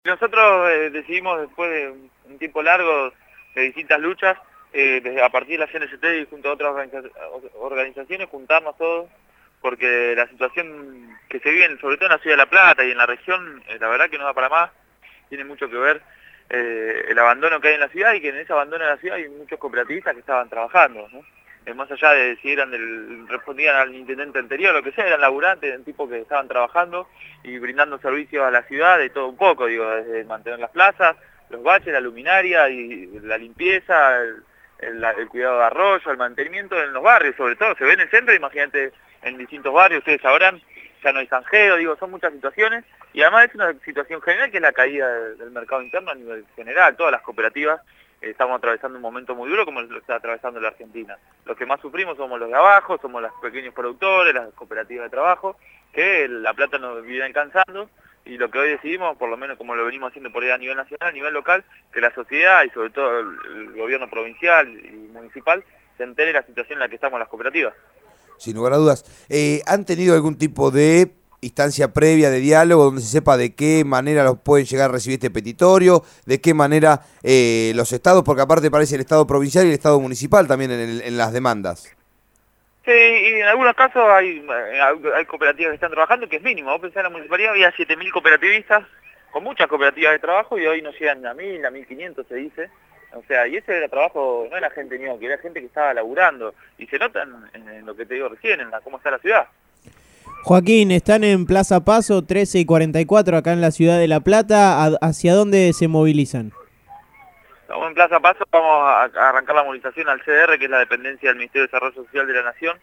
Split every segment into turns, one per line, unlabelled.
Nosotros decidimos, después de un tiempo largo de distintas luchas, a partir de la CNCT y junto a otras organizaciones, juntarnos todos, porque la situación que se vive, sobre todo en la ciudad de La Plata y en la región, la verdad que no da para más. Tiene mucho que ver el abandono que hay en la ciudad, y que en ese abandono de la ciudad hay muchos cooperativistas que estaban trabajando, ¿no? Más allá de si eran respondían al intendente anterior, lo que sea, eran laburantes, eran tipos que estaban trabajando y brindando servicios a la ciudad de todo un poco, digo, desde mantener las plazas, los baches, la luminaria y la limpieza, el cuidado de arroyo, el mantenimiento en los barrios, sobre todo, se ve en el centro, imagínate en distintos barrios, ustedes sabrán, ya no hay zanjeo, digo, son muchas situaciones, y además es una situación general que es la caída del mercado interno a nivel general. Todas las cooperativas estamos atravesando un momento muy duro como lo está atravesando la Argentina. Los que más sufrimos somos los de abajo, somos los pequeños productores, las cooperativas de trabajo, que la plata nos viene alcanzando, y lo que hoy decidimos, por lo menos como lo venimos haciendo por ahí a nivel nacional, a nivel local, que la sociedad y sobre todo el gobierno provincial y municipal se entere de la situación en la que estamos las cooperativas.
Sin lugar a dudas. ¿Han tenido algún tipo de instancia previa de diálogo donde se sepa de qué manera los pueden llegar a recibir este petitorio, de qué manera los estados, porque aparte parece el estado provincial y el estado municipal también en las demandas?
Sí, y en algunos casos hay cooperativas que están trabajando, que es mínimo. Vos pensás, en la municipalidad había 7.000 cooperativistas, con muchas cooperativas de trabajo, y hoy no llegan a 1.000, a 1.500 se dice. O sea, y ese era trabajo, no era gente ñoqui, era gente que estaba laburando, y se nota en lo que te digo recién, en cómo está la ciudad.
Joaquín, están en Plaza Paso 13 y 44 acá en la ciudad de La Plata. ¿Hacia dónde se movilizan?
Estamos en Plaza Paso, vamos a arrancar la movilización al CDR, que es la dependencia del Ministerio de Desarrollo Social de la Nación.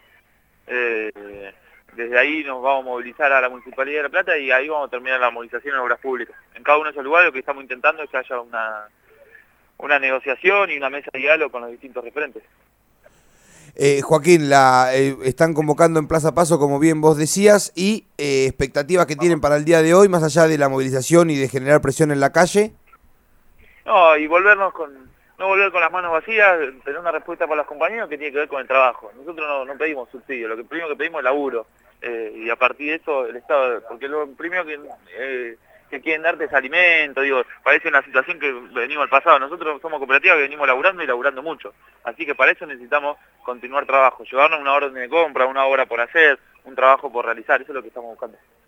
Desde ahí nos vamos a movilizar a la Municipalidad de La Plata, y ahí vamos a terminar la movilización en obras públicas. En cada uno de esos lugares lo que estamos intentando es que haya una negociación y una mesa de diálogo con los distintos referentes.
Joaquín, están convocando en Plaza Paso, como bien vos decías, y expectativas que tienen para el día de hoy, más allá de la movilización y de generar presión en la calle.
No, y no volver con las manos vacías, tener una respuesta para los compañeros que tiene que ver con el trabajo. Nosotros no pedimos subsidio, lo primero que pedimos es laburo, y a partir de eso el Estado, porque lo primero que quieren darte es alimento, digo, parece una situación que venimos al pasado. Nosotros somos cooperativas que venimos laburando y laburando mucho, así que para eso necesitamos continuar trabajo, llevarnos una orden de compra, una obra por hacer, un trabajo por realizar, eso es lo que estamos buscando.